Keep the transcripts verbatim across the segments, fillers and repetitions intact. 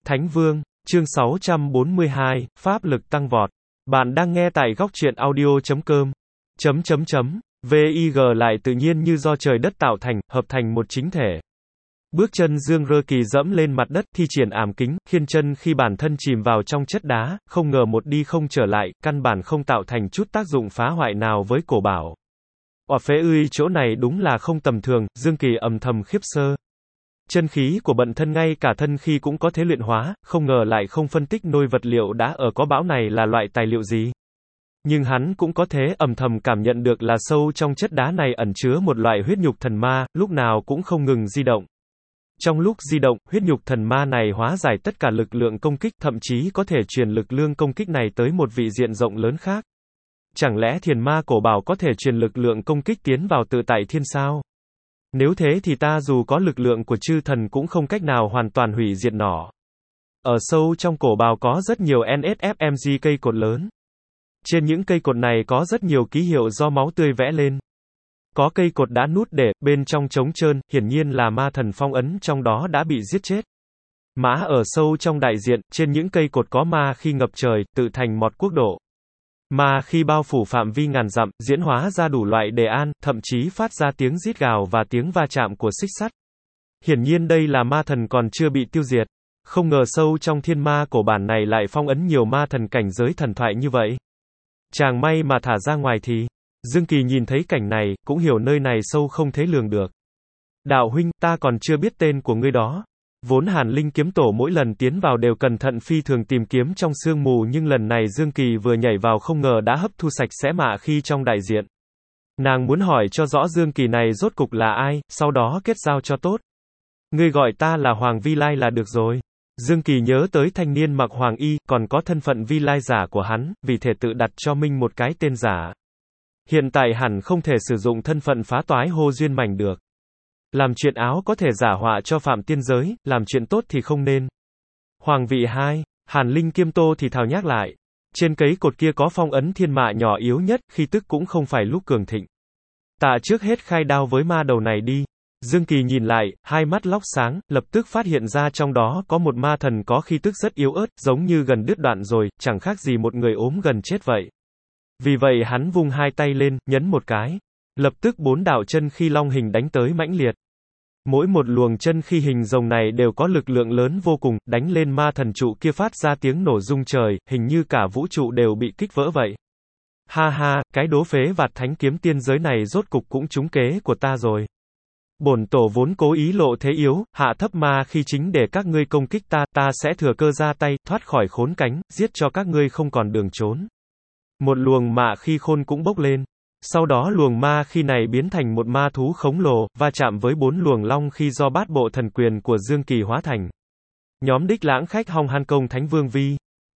Thánh Vương, chương sáu trăm bốn mươi hai, Pháp lực tăng vọt. Bạn đang nghe tại góc truyện audio chấm com. Chấm chấm chấm. vê i giê lại tự nhiên như do trời đất tạo thành, hợp thành một chính thể. Bước chân Dương Rơ Kỳ dẫm lên mặt đất, thi triển ảm kính, khiên chân khi bản thân chìm vào trong chất đá, không ngờ một đi không trở lại, căn bản không tạo thành chút tác dụng phá hoại nào với cổ bảo. Òa phế ươi, chỗ này đúng là không tầm thường, Dương Kỳ âm thầm khiếp sơ. Chân khí của bận thân ngay cả thân khí cũng có thể luyện hóa, không ngờ lại không phân tích nôi vật liệu đã ở có bão này là loại tài liệu gì. Nhưng hắn cũng có thể âm thầm cảm nhận được là sâu trong chất đá này ẩn chứa một loại huyết nhục thần ma, lúc nào cũng không ngừng di động. Trong lúc di động, huyết nhục thần ma này hóa giải tất cả lực lượng công kích, thậm chí có thể truyền lực lượng công kích này tới một vị diện rộng lớn khác. Chẳng lẽ thiền ma cổ bảo có thể truyền lực lượng công kích tiến vào tự tại thiên sao? Nếu thế thì ta dù có lực lượng của chư thần cũng không cách nào hoàn toàn hủy diệt nó. Ở sâu trong cổ bào có rất nhiều en ét ép em giê cây cột lớn. Trên những cây cột này có rất nhiều ký hiệu do máu tươi vẽ lên. Có cây cột đã nút để, bên trong trống trơn, hiển nhiên là ma thần phong ấn trong đó đã bị giết chết. Mã ở sâu trong đại diện, trên những cây cột có ma khi ngập trời, tự thành một quốc độ. Mà khi bao phủ phạm vi ngàn dặm, diễn hóa ra đủ loại đề an, thậm chí phát ra tiếng rít gào và tiếng va chạm của xích sắt. Hiển nhiên đây là ma thần còn chưa bị tiêu diệt. Không ngờ sâu trong thiên ma cổ bản này lại phong ấn nhiều ma thần cảnh giới thần thoại như vậy. Chàng may mà thả ra ngoài thì. Dương Kỳ nhìn thấy cảnh này, cũng hiểu nơi này sâu không thể lường được. Đạo huynh, ta còn chưa biết tên của ngươi đó. Vốn Hàn Linh kiếm tổ mỗi lần tiến vào đều cẩn thận phi thường tìm kiếm trong sương mù, nhưng lần này Dương Kỳ vừa nhảy vào không ngờ đã hấp thu sạch sẽ mạ khi trong đại diện. Nàng muốn hỏi cho rõ Dương Kỳ này rốt cục là ai, sau đó kết giao cho tốt. Ngươi gọi ta là Hoàng Vi Lai là được rồi. Dương Kỳ nhớ tới thanh niên mặc hoàng y, còn có thân phận Vi Lai giả của hắn, vì thể tự đặt cho mình một cái tên giả. Hiện tại hẳn không thể sử dụng thân phận phá toái hô duyên mảnh được. Làm chuyện áo có thể giả họa cho phạm tiên giới, làm chuyện tốt thì không nên. Hoàng vị hai, Hàn Linh Kiêm Tô thì thào nhắc lại. Trên cấy cột kia có phong ấn thiên mạ nhỏ yếu nhất, khi tức cũng không phải lúc cường thịnh. Tạ trước hết khai đao với ma đầu này đi. Dương Kỳ nhìn lại, hai mắt lóc sáng, lập tức phát hiện ra trong đó có một ma thần có khí tức rất yếu ớt, giống như gần đứt đoạn rồi, chẳng khác gì một người ốm gần chết vậy. Vì vậy hắn vung hai tay lên, nhấn một cái. Lập tức bốn đạo chân khí long hình đánh tới mãnh liệt. Mỗi một luồng chân khí hình rồng này đều có lực lượng lớn vô cùng, đánh lên ma thần trụ kia phát ra tiếng nổ rung trời, hình như cả vũ trụ đều bị kích vỡ vậy. Ha ha, cái đố phế vạt thánh kiếm tiên giới này rốt cục cũng trúng kế của ta rồi. Bổn tổ vốn cố ý lộ thế yếu, hạ thấp ma khi chính để các ngươi công kích ta, ta sẽ thừa cơ ra tay, thoát khỏi khốn cánh, giết cho các ngươi không còn đường trốn. Một luồng mạ khi khôn cũng bốc lên. Sau đó luồng ma khi này biến thành một ma thú khổng lồ, va chạm với bốn luồng long khi do bát bộ thần quyền của Dương Kỳ hóa thành. Nhóm đích lãng khách Hong Han Công Thánh Vương Vi,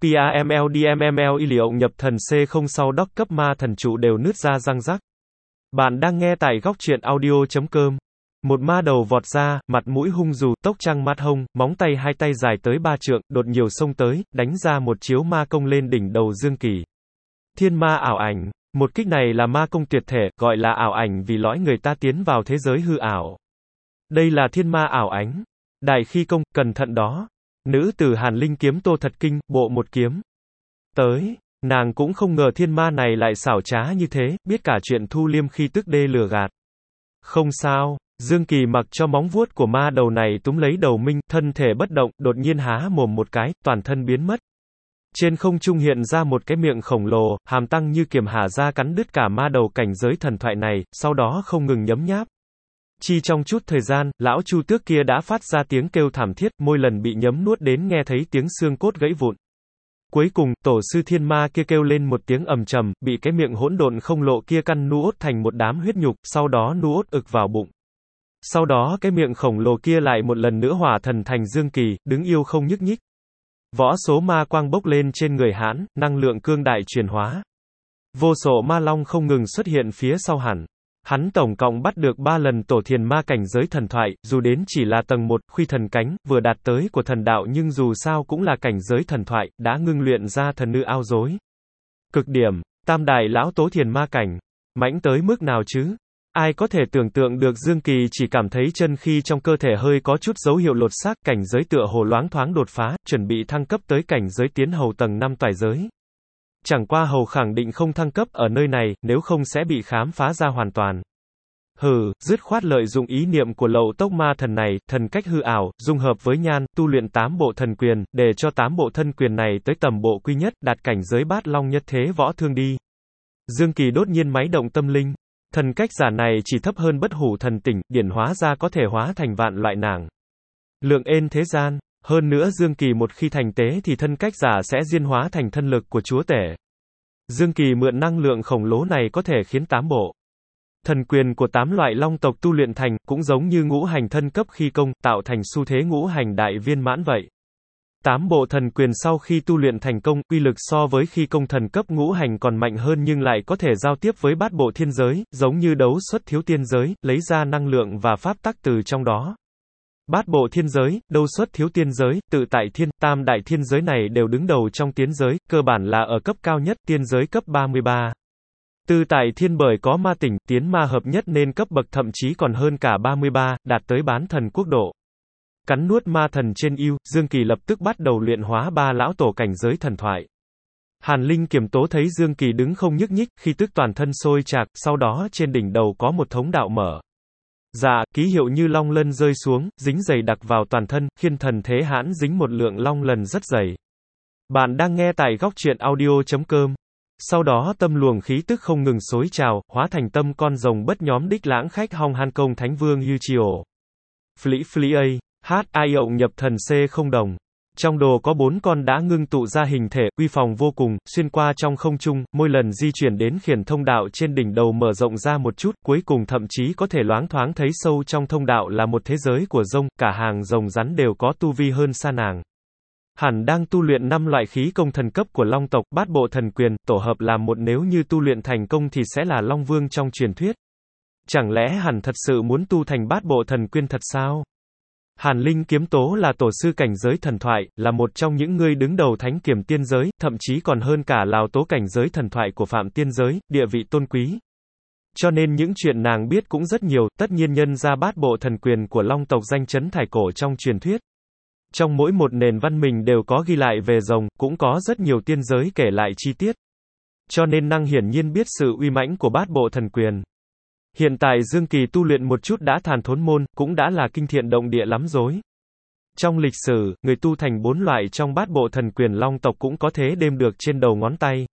PAMLDMML y liệu nhập thần C không sau đốc cấp ma thần trụ đều nứt ra răng rắc. Bạn đang nghe tại góc truyện audio chấm com. Một ma đầu vọt ra, mặt mũi hung dù, tốc trăng mắt hông, móng tay hai tay dài tới ba trượng, đột nhiều xông tới, đánh ra một chiếu ma công lên đỉnh đầu Dương Kỳ. Thiên ma ảo ảnh. Một kích này là ma công tuyệt thể, gọi là ảo ảnh vì lõi người ta tiến vào thế giới hư ảo. Đây là thiên ma ảo ánh. Đại khí công, cẩn thận đó. Nữ tử Hàn Linh kiếm Tô thật kinh, bộ một kiếm. Tới, nàng cũng không ngờ thiên ma này lại xảo trá như thế, biết cả chuyện thu liêm khi tức đê lừa gạt. Không sao, Dương Kỳ mặc cho móng vuốt của ma đầu này túm lấy đầu mình, thân thể bất động, đột nhiên há mồm một cái, toàn thân biến mất. Trên không trung hiện ra một cái miệng khổng lồ, hàm tăng như kiềm hả ra cắn đứt cả ma đầu cảnh giới thần thoại này, sau đó không ngừng nhấm nháp. Chỉ trong chút thời gian, lão Chu Tước kia đã phát ra tiếng kêu thảm thiết, môi lần bị nhấm nuốt đến nghe thấy tiếng xương cốt gãy vụn. Cuối cùng, tổ sư thiên ma kia kêu lên một tiếng ầm trầm, bị cái miệng hỗn độn không lộ kia căn nuốt thành một đám huyết nhục, sau đó nuốt ực vào bụng. Sau đó cái miệng khổng lồ kia lại một lần nữa hỏa thần thành Dương Kỳ, đứng yêu không nhúc nhích. Võ số ma quang bốc lên trên người hãn, năng lượng cương đại truyền hóa. Vô số ma long không ngừng xuất hiện phía sau hẳn. Hắn tổng cộng bắt được ba lần tổ thiền ma cảnh giới thần thoại, dù đến chỉ là tầng một, khuy thần cánh, vừa đạt tới của thần đạo nhưng dù sao cũng là cảnh giới thần thoại, đã ngưng luyện ra thần nữ ao dối. Cực điểm, tam đại lão tố thiền ma cảnh. Mãnh tới mức nào chứ? Ai có thể tưởng tượng được Dương Kỳ chỉ cảm thấy chân khi trong cơ thể hơi có chút dấu hiệu lột xác, cảnh giới tựa hồ loáng thoáng đột phá, chuẩn bị thăng cấp tới cảnh giới tiến hầu tầng năm toại giới. Chẳng qua hầu khẳng định không thăng cấp ở nơi này, nếu không sẽ bị khám phá ra hoàn toàn. Hừ, dứt khoát lợi dụng ý niệm của Lậu Tốc Ma Thần này, thần cách hư ảo, dung hợp với nhan, tu luyện tám bộ thần quyền, để cho tám bộ thân quyền này tới tầm bộ quy nhất, đạt cảnh giới bát long nhất thế võ thương đi. Dương Kỳ đột nhiên máy động tâm linh. Thần cách giả này chỉ thấp hơn bất hủ thần tỉnh, điển hóa ra có thể hóa thành vạn loại nàng lượng ên thế gian. Hơn nữa Dương Kỳ một khi thành tế thì thân cách giả sẽ diên hóa thành thân lực của chúa tể. Dương Kỳ mượn năng lượng khổng lồ này có thể khiến tám bộ thần quyền của tám loại long tộc tu luyện thành, cũng giống như ngũ hành thân cấp khi công, tạo thành xu thế ngũ hành đại viên mãn vậy. Tám bộ thần quyền sau khi tu luyện thành công, uy lực so với khi công thần cấp ngũ hành còn mạnh hơn nhưng lại có thể giao tiếp với bát bộ thiên giới, giống như đấu xuất thiếu tiên giới, lấy ra năng lượng và pháp tắc từ trong đó. Bát bộ thiên giới, đấu xuất thiếu tiên giới, tự tại thiên, tam đại thiên giới này đều đứng đầu trong tiến giới, cơ bản là ở cấp cao nhất, tiên giới cấp ba mươi ba. Tự tại thiên bởi có ma tỉnh, tiến ma hợp nhất nên cấp bậc thậm chí còn hơn cả ba mươi ba, đạt tới bán thần quốc độ. Cắn nuốt ma thần trên yêu, Dương Kỳ lập tức bắt đầu luyện hóa ba lão tổ cảnh giới thần thoại. Hàn Linh Kiềm Tố thấy Dương Kỳ đứng không nhúc nhích, khi tức toàn thân sôi trạc, sau đó trên đỉnh đầu có một thống đạo mở. Dạ, ký hiệu như long lân rơi xuống, dính dày đặc vào toàn thân, khiến thần thế hãn dính một lượng long lần rất dày. Bạn đang nghe tại góc truyện audio chấm com. Sau đó tâm luồng khí tức không ngừng xối trào, hóa thành tâm con rồng bất nhóm đích lãng khách hong Han Công Thánh Vương Yu Chiều. Phλĩ phλĩ a. Hát ai ộng nhập thần C không đồng. Trong đồ có bốn con đã ngưng tụ ra hình thể, uy phòng vô cùng, xuyên qua trong không trung, mỗi lần di chuyển đến khiển thông đạo trên đỉnh đầu mở rộng ra một chút, cuối cùng thậm chí có thể loáng thoáng thấy sâu trong thông đạo là một thế giới của rồng, cả hàng rồng rắn đều có tu vi hơn xa nàng. Hẳn đang tu luyện năm loại khí công thần cấp của long tộc, bát bộ thần quyền, tổ hợp làm một, nếu như tu luyện thành công thì sẽ là long vương trong truyền thuyết. Chẳng lẽ hẳn thật sự muốn tu thành bát bộ thần quyền thật sao? Hàn Linh Kiếm Tố là tổ sư cảnh giới thần thoại, là một trong những người đứng đầu thánh kiểm tiên giới, thậm chí còn hơn cả Lào Tố cảnh giới thần thoại của Phạm tiên giới, địa vị tôn quý. Cho nên những chuyện nàng biết cũng rất nhiều, tất nhiên nhân ra bát bộ thần quyền của long tộc danh chấn thải cổ trong truyền thuyết. Trong mỗi một nền văn minh đều có ghi lại về rồng, cũng có rất nhiều tiên giới kể lại chi tiết. Cho nên năng hiển nhiên biết sự uy mãnh của bát bộ thần quyền. Hiện tại Dương Kỳ tu luyện một chút đã thàn thốn môn, cũng đã là kinh thiện động địa lắm rồi. Trong lịch sử, người tu thành bốn loại trong bát bộ thần quyền long tộc cũng có thế đếm được trên đầu ngón tay.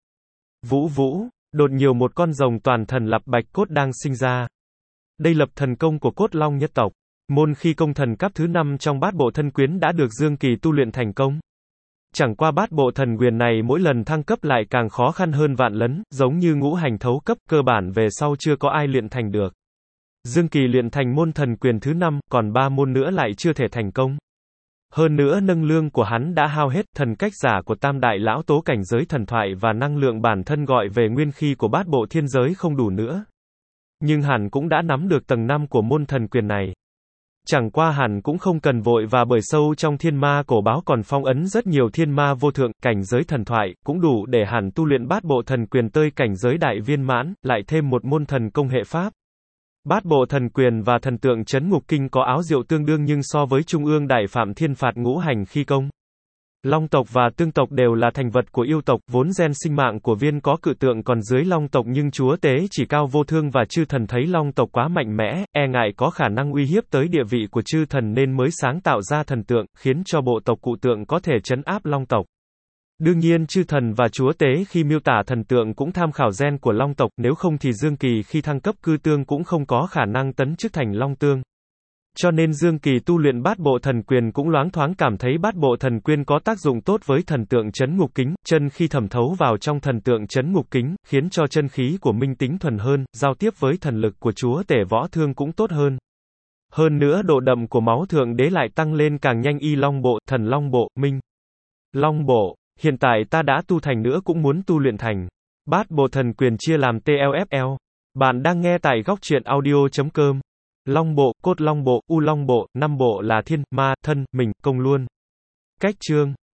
Vũ Vũ, đột nhiều một con rồng toàn thần lập bạch cốt đang sinh ra. Đây lập thần công của cốt long nhất tộc. Môn khi công thần cấp thứ năm trong bát bộ thân quyến đã được Dương Kỳ tu luyện thành công. Chẳng qua bát bộ thần quyền này mỗi lần thăng cấp lại càng khó khăn hơn vạn lấn, giống như ngũ hành thấu cấp, cơ bản về sau chưa có ai luyện thành được. Dương Kỳ luyện thành môn thần quyền thứ năm, còn ba môn nữa lại chưa thể thành công. Hơn nữa nâng lương của hắn đã hao hết, thần cách giả của tam đại lão tố cảnh giới thần thoại và năng lượng bản thân gọi về nguyên khí của bát bộ thiên giới không đủ nữa. Nhưng hẳn cũng đã nắm được tầng năm của môn thần quyền này. Chẳng qua hẳn cũng không cần vội, và bởi sâu trong thiên ma cổ báo còn phong ấn rất nhiều thiên ma vô thượng, cảnh giới thần thoại, cũng đủ để hẳn tu luyện bát bộ thần quyền tới cảnh giới đại viên mãn, lại thêm một môn thần công hệ pháp. Bát bộ thần quyền và thần tượng chấn ngục kinh có áo diệu tương đương, nhưng so với trung ương đại phạm thiên phạt ngũ hành khi công, long tộc và tương tộc đều là thành vật của yêu tộc, vốn gen sinh mạng của viên có cự tượng còn dưới long tộc, nhưng chúa tế chỉ cao vô thương và chư thần thấy long tộc quá mạnh mẽ, e ngại có khả năng uy hiếp tới địa vị của chư thần nên mới sáng tạo ra thần tượng, khiến cho bộ tộc cụ tượng có thể trấn áp long tộc. Đương nhiên chư thần và chúa tế khi miêu tả thần tượng cũng tham khảo gen của long tộc, nếu không thì Dương Kỳ khi thăng cấp cư tương cũng không có khả năng tấn chức thành long tương. Cho nên Dương Kỳ tu luyện bát bộ thần quyền cũng loáng thoáng cảm thấy bát bộ thần quyền có tác dụng tốt với thần tượng chấn ngục kính, chân khi thẩm thấu vào trong thần tượng chấn ngục kính, khiến cho chân khí của minh tính thuần hơn, giao tiếp với thần lực của chúa tể võ thương cũng tốt hơn. Hơn nữa độ đậm của máu thượng đế lại tăng lên càng nhanh. Y long bộ, thần long bộ, minh long bộ, hiện tại ta đã tu thành nữa cũng muốn tu luyện thành bát bộ thần quyền chia làm T L F L. Bạn đang nghe tại góc truyện audio chấm com. Long bộ, cốt long bộ, u long bộ, năm bộ là thiên, ma, thân, mình, công luôn. Cách chương